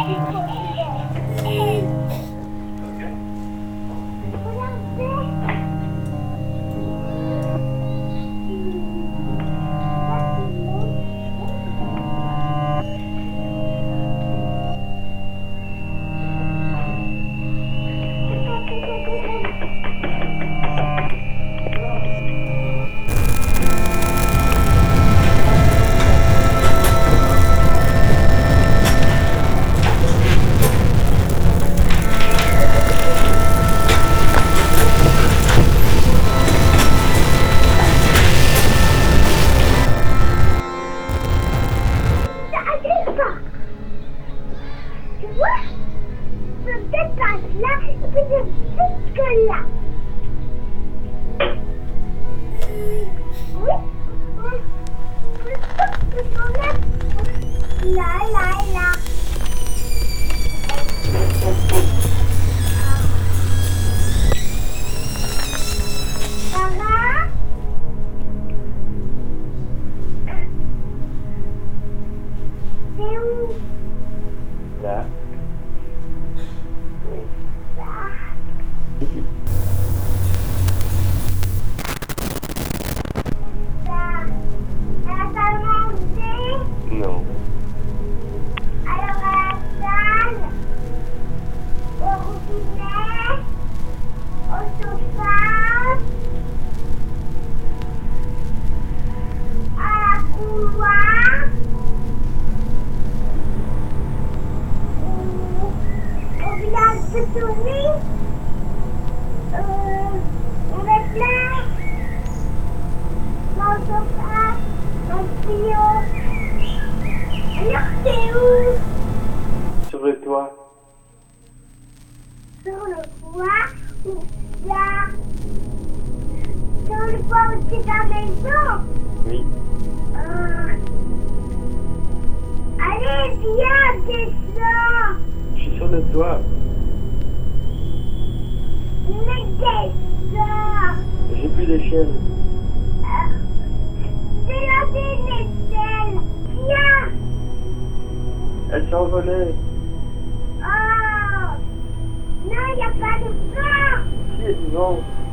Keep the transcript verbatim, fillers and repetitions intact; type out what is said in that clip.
Tu vois, peut-être passe là, et puis je que là. Oui, là, là, là. Sarah? C'est où? Là. Là. Ici. Là. À la salle à manger? Non. Alors à la salle? Au robinet? Au sofa? À la couloir? Au village de Toulouse? Euh, on est plein? Dans le sofa? Dans le tuyau? Alors c'est où? Sur le toit. Sur le toit ou là? Sur le toit au-dessus de la maison? Oui. Euh... Allez, viens, descends! Je suis sur le toit. Mais descends! J'ai plus d'échelle. Euh... C'est la l'échelle! Viens! Elle s'est envolée. Oh! Non, il n'y a pas de vent! Si, elle est vent.